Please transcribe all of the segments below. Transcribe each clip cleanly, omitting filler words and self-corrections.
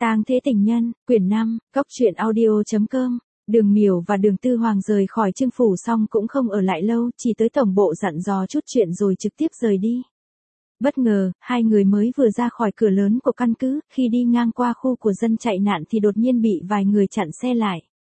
Tang Thế Tình Nhân, quyển 5, Cốc truyện audio.com. Đường Miểu và Đường Tư Hoàng rời khỏi Trương phủ xong cũng không ở lại lâu, chỉ tới tổng bộ dặn dò chút chuyện rồi trực tiếp rời đi. Bất ngờ, hai người mới vừa ra khỏi cửa lớn của căn cứ, khi đi ngang qua khu của dân chạy nạn thì đột nhiên bị vài người chặn xe lại.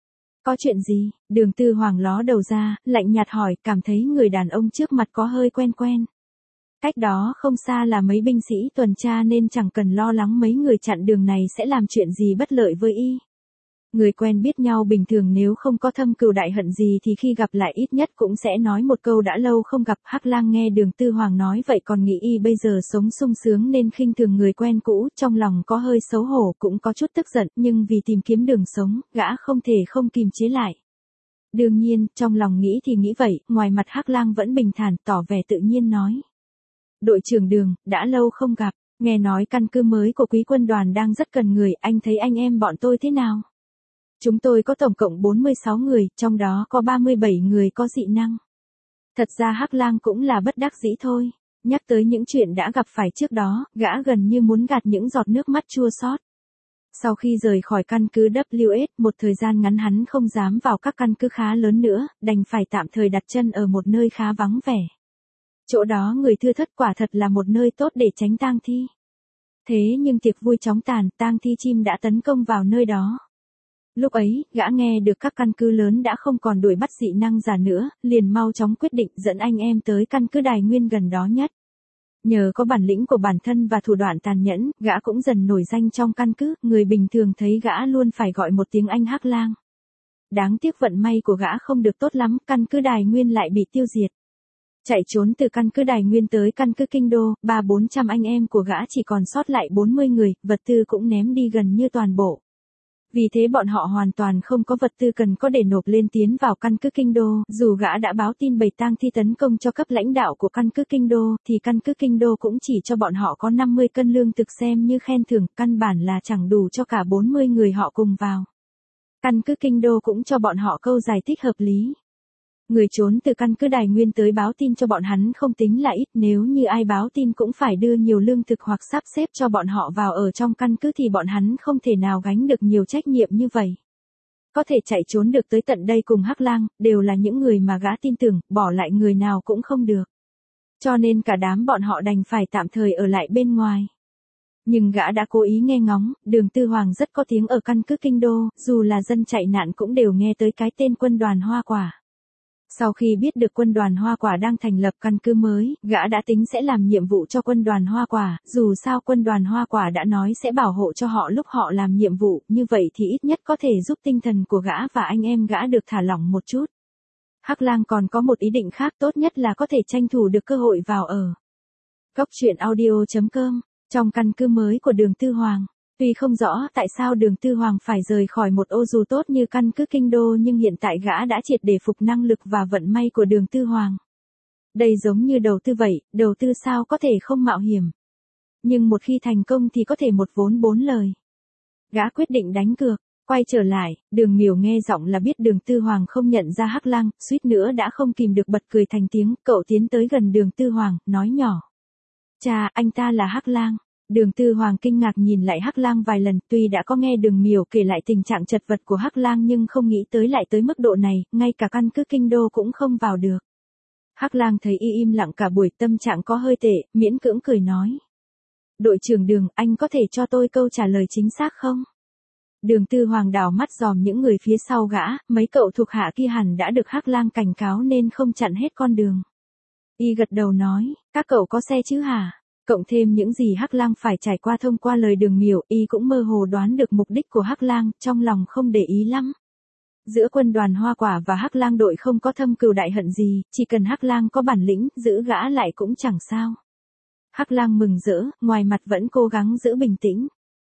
Có chuyện gì? Đường Tư Hoàng ló đầu ra, lạnh nhạt hỏi, cảm thấy người đàn ông trước mặt có hơi quen quen. Cách đó không xa là mấy binh sĩ tuần tra nên chẳng cần lo lắng mấy người chặn đường này sẽ làm chuyện gì bất lợi với y. Người quen biết nhau bình thường nếu không có thâm cừu đại hận gì thì khi gặp lại ít nhất cũng sẽ nói một câu đã lâu không gặp. Hắc Lang nghe Đường Tư Hoàng nói vậy còn nghĩ y bây giờ sống sung sướng nên khinh thường người quen cũ, trong lòng có hơi xấu hổ cũng có chút tức giận, nhưng vì tìm kiếm đường sống, gã không thể không kìm chế lại. Đương nhiên, trong lòng nghĩ thì nghĩ vậy, ngoài mặt Hắc Lang vẫn bình thản tỏ vẻ tự nhiên nói. Đội trưởng Đường, đã lâu không gặp, nghe nói căn cứ mới của quý quân đoàn đang rất cần người, anh thấy anh em bọn tôi thế nào? Chúng tôi có tổng cộng 46 người, trong đó có 37 người có dị năng. Thật ra Hắc Lang cũng là bất đắc dĩ thôi. Nhắc tới những chuyện đã gặp phải trước đó, gã gần như muốn gạt những giọt nước mắt chua xót. Sau khi rời khỏi căn cứ WS, một thời gian ngắn hắn không dám vào các căn cứ khá lớn nữa, đành phải tạm thời đặt chân ở một nơi khá vắng vẻ. Chỗ đó người thưa thớt, quả thật là một nơi tốt để tránh tang thi. Thế nhưng tiệc vui chóng tàn, tang thi chim đã tấn công vào nơi đó. Lúc ấy, gã nghe được các căn cứ lớn đã không còn đuổi bắt dị năng giả nữa, liền mau chóng quyết định dẫn anh em tới căn cứ Đài Nguyên gần đó nhất. Nhờ có bản lĩnh của bản thân và thủ đoạn tàn nhẫn, gã cũng dần nổi danh trong căn cứ, người bình thường thấy gã luôn phải gọi một tiếng anh Hắc Lang. Đáng tiếc vận may của gã không được tốt lắm, căn cứ Đài Nguyên lại bị tiêu diệt. Chạy trốn từ căn cứ Đài Nguyên tới căn cứ Kinh Đô, 300-400 anh em của gã chỉ còn sót lại 40 người, vật tư cũng ném đi gần như toàn bộ. Vì thế bọn họ hoàn toàn không có vật tư cần có để nộp lên tiến vào căn cứ Kinh Đô, dù gã đã báo tin bầy tang thi tấn công cho cấp lãnh đạo của căn cứ Kinh Đô, thì căn cứ Kinh Đô cũng chỉ cho bọn họ có 50 cân lương thực xem như khen thưởng, căn bản là chẳng đủ cho cả 40 người họ cùng vào. Căn cứ Kinh Đô cũng cho bọn họ câu giải thích hợp lý. Người trốn từ căn cứ Đài Nguyên tới báo tin cho bọn hắn không tính là ít, nếu như ai báo tin cũng phải đưa nhiều lương thực hoặc sắp xếp cho bọn họ vào ở trong căn cứ thì bọn hắn không thể nào gánh được nhiều trách nhiệm như vậy. Có thể chạy trốn được tới tận đây cùng Hắc Lang, đều là những người mà gã tin tưởng, bỏ lại người nào cũng không được. Cho nên cả đám bọn họ đành phải tạm thời ở lại bên ngoài. Nhưng gã đã cố ý nghe ngóng, Đường Tư Hoàng rất có tiếng ở căn cứ Kinh Đô, dù là dân chạy nạn cũng đều nghe tới cái tên quân đoàn Hoa Quả. Sau khi biết được quân đoàn Hoa Quả đang thành lập căn cứ mới, gã đã tính sẽ làm nhiệm vụ cho quân đoàn Hoa Quả, dù sao quân đoàn Hoa Quả đã nói sẽ bảo hộ cho họ lúc họ làm nhiệm vụ, như vậy thì ít nhất có thể giúp tinh thần của gã và anh em gã được thả lỏng một chút. Hắc Lang còn có một ý định khác, tốt nhất là có thể tranh thủ được cơ hội vào ở. Cốc truyện audio.com, trong căn cứ mới của Đường Tư Hoàng. Tuy không rõ tại sao Đường Tư Hoàng phải rời khỏi một ô dù tốt như căn cứ Kinh Đô nhưng hiện tại gã đã triệt để phục năng lực và vận may của Đường Tư Hoàng. Đây giống như đầu tư vậy, đầu tư sao có thể không mạo hiểm. Nhưng một khi thành công thì có thể một vốn 4 lời. Gã quyết định đánh cược, quay trở lại, Đường Miểu nghe giọng là biết Đường Tư Hoàng không nhận ra Hắc Lang, suýt nữa đã không kìm được bật cười thành tiếng, cậu tiến tới gần Đường Tư Hoàng, nói nhỏ. Cha, anh ta là Hắc Lang. Đường Tư Hoàng kinh ngạc nhìn lại Hắc Lang vài lần, tuy đã có nghe Đường Miểu kể lại tình trạng chật vật của Hắc Lang nhưng không nghĩ tới lại tới mức độ này, ngay cả căn cứ Kinh Đô cũng không vào được. Hắc Lang thấy y im lặng cả buổi, tâm trạng có hơi tệ, miễn cưỡng cười nói. Đội trưởng Đường, anh có thể cho tôi câu trả lời chính xác không? Đường Tư Hoàng đảo mắt dòm những người phía sau gã, mấy cậu thuộc hạ kia hẳn đã được Hắc Lang cảnh cáo nên không chặn hết con đường. Y gật đầu nói, các cậu có xe chứ hả? Cộng thêm những gì Hắc Lang phải trải qua thông qua lời Đường Miểu, y cũng mơ hồ đoán được mục đích của Hắc Lang, trong lòng không để ý lắm. Giữa quân đoàn Hoa Quả và Hắc Lang đội không có thâm cừu đại hận gì, chỉ cần Hắc Lang có bản lĩnh, giữ gã lại cũng chẳng sao. Hắc Lang mừng rỡ, ngoài mặt vẫn cố gắng giữ bình tĩnh.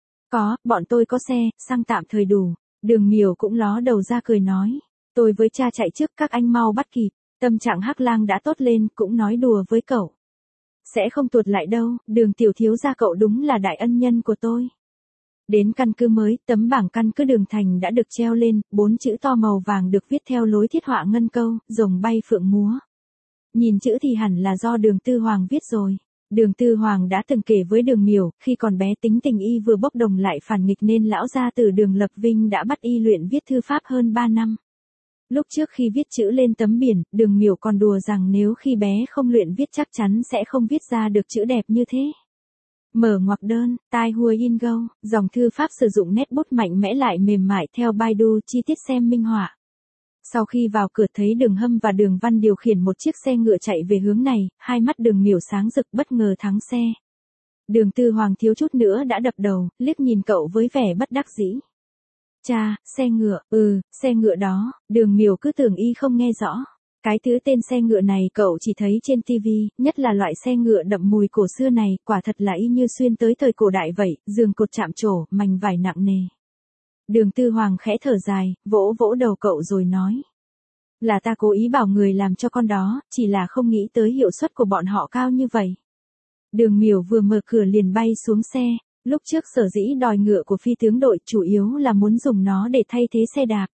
Bọn tôi có xe, xăng tạm thời đủ. Đường Miểu cũng ló đầu ra cười nói. Tôi với cha chạy trước, các anh mau bắt kịp. Tâm trạng Hắc Lang đã tốt lên, cũng nói đùa với cậu. Sẽ không tuột lại đâu, Đường tiểu thiếu gia cậu đúng là đại ân nhân của tôi. Đến căn cứ mới, tấm bảng căn cứ Đường Thành đã được treo lên, 4 chữ to màu vàng được viết theo lối thiết họa ngân câu, rồng bay phượng múa. Nhìn chữ thì hẳn là do Đường Tư Hoàng viết rồi. Đường Tư Hoàng đã từng kể với Đường Miểu, khi còn bé tính tình y vừa bốc đồng lại phản nghịch nên lão gia tử Đường Lập Vinh đã bắt y luyện viết thư pháp hơn 3 năm. Lúc trước khi viết chữ lên tấm biển, Đường Miểu còn đùa rằng nếu khi bé không luyện viết chắc chắn sẽ không viết ra được chữ đẹp như thế. Mở ngoặc đơn, tai hua in go, dòng thư pháp sử dụng nét bút mạnh mẽ lại mềm mại theo Baidu, chi tiết xem minh họa. Sau khi vào cửa thấy Đường Hâm và Đường Văn điều khiển một chiếc xe ngựa chạy về hướng này, hai mắt Đường Miểu sáng rực bất ngờ thắng xe. Đường Tư Hoàng thiếu chút nữa đã đập đầu, liếc nhìn cậu với vẻ bất đắc dĩ. Cha, xe ngựa, xe ngựa đó, Đường Miểu cứ tưởng y không nghe rõ. Cái thứ tên xe ngựa này cậu chỉ thấy trên TV, nhất là loại xe ngựa đậm mùi cổ xưa này, quả thật là y như xuyên tới thời cổ đại vậy, giường cột chạm trổ, mảnh vải nặng nề. Đường Tư Hoàng khẽ thở dài, vỗ vỗ đầu cậu rồi nói. Là ta cố ý bảo người làm cho con đó, chỉ là không nghĩ tới hiệu suất của bọn họ cao như vậy. Đường Miểu vừa mở cửa liền bay xuống xe, lúc trước sở dĩ đòi ngựa của phi tướng đội chủ yếu là muốn dùng nó để thay thế xe đạp.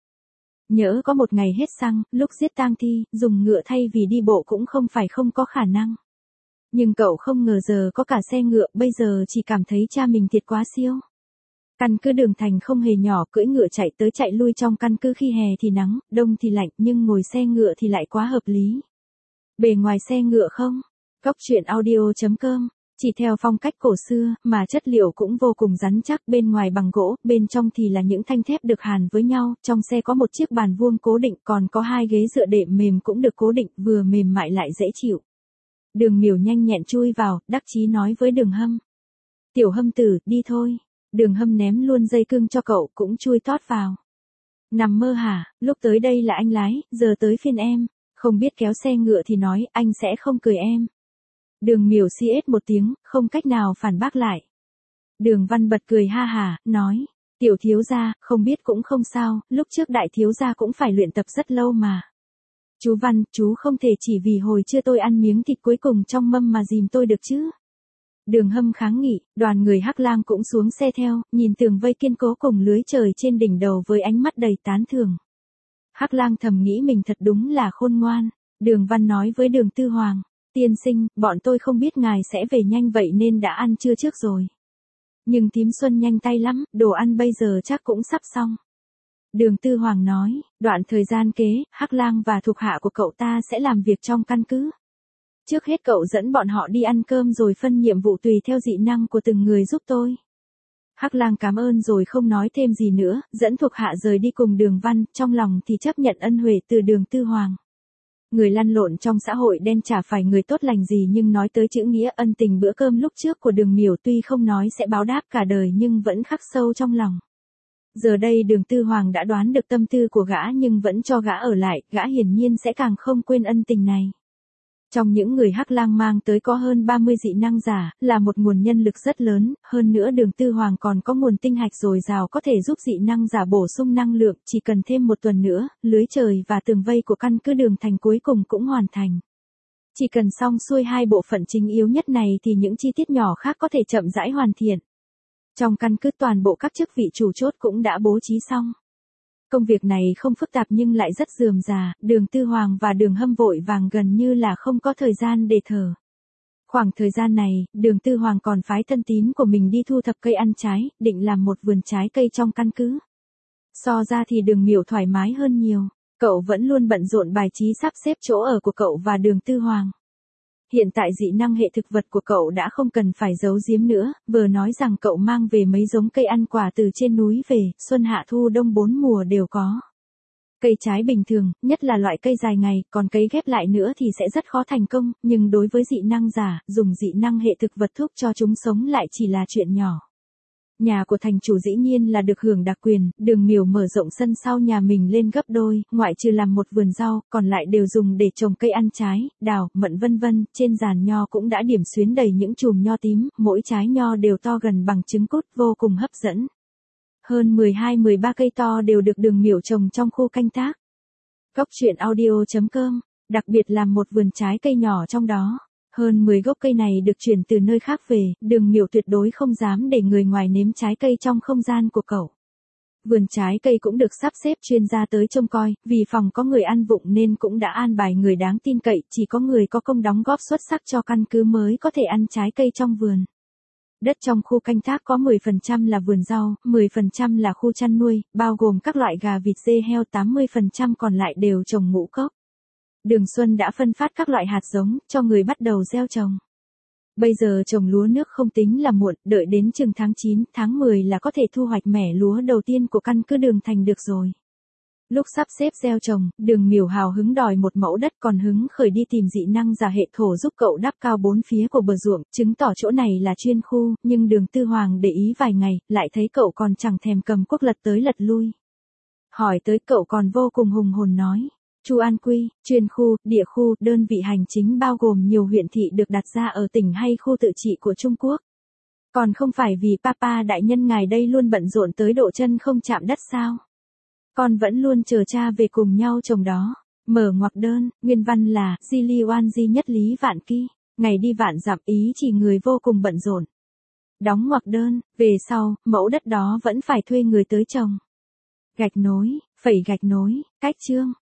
Nhỡ có một ngày hết xăng, lúc giết tang thi, dùng ngựa thay vì đi bộ cũng không phải không có khả năng. Nhưng cậu không ngờ giờ có cả xe ngựa, bây giờ chỉ cảm thấy cha mình thiệt quá siêu. Căn cứ Đường Thành không hề nhỏ, cưỡi ngựa chạy tới chạy lui trong căn cứ, khi hè thì nắng, đông thì lạnh, nhưng ngồi xe ngựa thì lại quá hợp lý. Bề ngoài xe ngựa không? Góc truyện audio.com, chỉ theo phong cách cổ xưa, mà chất liệu cũng vô cùng rắn chắc, bên ngoài bằng gỗ, bên trong thì là những thanh thép được hàn với nhau, trong xe có một chiếc bàn vuông cố định, còn có 2 ghế dựa đệm mềm cũng được cố định, vừa mềm mại lại dễ chịu. Đường Miểu nhanh nhẹn chui vào, đắc chí nói với Đường Hâm. Tiểu Hâm tử, đi thôi. Đường Hâm ném luôn dây cương cho cậu, cũng chui tót vào. Nằm mơ hả, lúc tới đây là anh lái, giờ tới phiên em. Không biết kéo xe ngựa thì nói, anh sẽ không cười em. Đường Miểu xì ết một tiếng, không cách nào phản bác lại. Đường Văn bật cười ha hả, nói. Tiểu thiếu gia, không biết cũng không sao, lúc trước đại thiếu gia cũng phải luyện tập rất lâu mà. Chú Văn, chú không thể chỉ vì hồi trưa tôi ăn miếng thịt cuối cùng trong mâm mà dìm tôi được chứ. Đường Hâm kháng nghị, đoàn người Hắc Lang cũng xuống xe theo, nhìn tường vây kiên cố cùng lưới trời trên đỉnh đầu với ánh mắt đầy tán thưởng. Hắc Lang thầm nghĩ mình thật đúng là khôn ngoan. Đường Văn nói với Đường Tư Hoàng, tiên sinh, bọn tôi không biết ngài sẽ về nhanh vậy nên đã ăn trưa trước rồi. Nhưng thím Xuân nhanh tay lắm, đồ ăn bây giờ chắc cũng sắp xong. Đường Tư Hoàng nói, đoạn thời gian kế, Hắc Lang và thuộc hạ của cậu ta sẽ làm việc trong căn cứ. Trước hết cậu dẫn bọn họ đi ăn cơm rồi phân nhiệm vụ tùy theo dị năng của từng người giúp tôi. Hắc Lang cảm ơn rồi không nói thêm gì nữa, dẫn thuộc hạ rời đi cùng Đường Văn, trong lòng thì chấp nhận ân huệ từ Đường Tư Hoàng. Người lăn lộn trong xã hội đen chả phải người tốt lành gì, nhưng nói tới chữ nghĩa ân tình bữa cơm lúc trước của Đường Miểu tuy không nói sẽ báo đáp cả đời nhưng vẫn khắc sâu trong lòng. Giờ đây Đường Tư Hoàng đã đoán được tâm tư của gã nhưng vẫn cho gã ở lại, gã hiển nhiên sẽ càng không quên ân tình này. Trong những người Hắc Lang mang tới có hơn 30 dị năng giả, là một nguồn nhân lực rất lớn, hơn nữa Đường Tư Hoàng còn có nguồn tinh hạch dồi dào có thể giúp dị năng giả bổ sung năng lượng, chỉ cần thêm một tuần nữa, lưới trời và tường vây của căn cứ Đường Thành cuối cùng cũng hoàn thành. Chỉ cần xong xuôi 2 bộ phận chính yếu nhất này thì những chi tiết nhỏ khác có thể chậm rãi hoàn thiện. Trong căn cứ toàn bộ các chức vị chủ chốt cũng đã bố trí xong. Công việc này không phức tạp nhưng lại rất rườm rà, Đường Tư Hoàng và Đường Hâm vội vàng gần như là không có thời gian để thở. Khoảng thời gian này, Đường Tư Hoàng còn phái thân tín của mình đi thu thập cây ăn trái, định làm một vườn trái cây trong căn cứ. So ra thì Đường Miểu thoải mái hơn nhiều, cậu vẫn luôn bận rộn bài trí sắp xếp chỗ ở của cậu và Đường Tư Hoàng. Hiện tại dị năng hệ thực vật của cậu đã không cần phải giấu giếm nữa, vừa nói rằng cậu mang về mấy giống cây ăn quả từ trên núi về, xuân hạ thu đông 4 mùa đều có. Cây trái bình thường, nhất là loại cây dài ngày, còn cấy ghép lại nữa thì sẽ rất khó thành công, nhưng đối với dị năng giả, dùng dị năng hệ thực vật thúc cho chúng sống lại chỉ là chuyện nhỏ. Nhà của thành chủ dĩ nhiên là được hưởng đặc quyền, Đường Miểu mở rộng sân sau nhà mình lên gấp đôi, ngoại trừ làm một vườn rau, còn lại đều dùng để trồng cây ăn trái, đào, mận vân vân, trên giàn nho cũng đã điểm xuyến đầy những chùm nho tím, mỗi trái nho đều to gần bằng trứng cút, vô cùng hấp dẫn. Hơn 12-13 cây to đều được Đường Miểu trồng trong khu canh tác. Góc truyện audio.com, đặc biệt làm một vườn trái cây nhỏ trong đó. Hơn 10 gốc cây này được chuyển từ nơi khác về, Đường Miểu tuyệt đối không dám để người ngoài nếm trái cây trong không gian của cậu. Vườn trái cây cũng được sắp xếp chuyên gia tới trông coi, vì phòng có người ăn vụng nên cũng đã an bài người đáng tin cậy, chỉ có người có công đóng góp xuất sắc cho căn cứ mới có thể ăn trái cây trong vườn. Đất trong khu canh tác có 10% là vườn rau, 10% là khu chăn nuôi, bao gồm các loại gà vịt dê heo, 80% còn lại đều trồng ngũ cốc. Đường Xuân đã phân phát các loại hạt giống cho người bắt đầu gieo trồng. Bây giờ trồng lúa nước không tính là muộn, đợi đến chừng tháng 9, tháng 10 là có thể thu hoạch mẻ lúa đầu tiên của căn cứ Đường Thành được rồi. Lúc sắp xếp gieo trồng, Đường Miểu hào hứng đòi một mẫu đất, còn hứng khởi đi tìm dị năng giả hệ thổ giúp cậu đắp cao 4 phía của bờ ruộng, chứng tỏ chỗ này là chuyên khu, nhưng Đường Tư Hoàng để ý vài ngày, lại thấy cậu còn chẳng thèm cầm cuốc lật tới lật lui. Hỏi tới cậu còn vô cùng hùng hồn nói. Chu An Quy, chuyên khu, địa khu, đơn vị hành chính bao gồm nhiều huyện thị được đặt ra ở tỉnh hay khu tự trị của Trung Quốc. Còn không phải vì Papa đại nhân ngài đây luôn bận rộn tới độ chân không chạm đất sao? Con vẫn luôn chờ cha về cùng nhau trồng đó. Mở ngoặc đơn, nguyên văn là, Di Li Oan Di nhất lý vạn ki, ngày đi vạn dặm ý chỉ người vô cùng bận rộn. Đóng ngoặc đơn, về sau, mẫu đất đó vẫn phải thuê người tới trồng. Gạch nối, phẩy gạch nối, cách chương.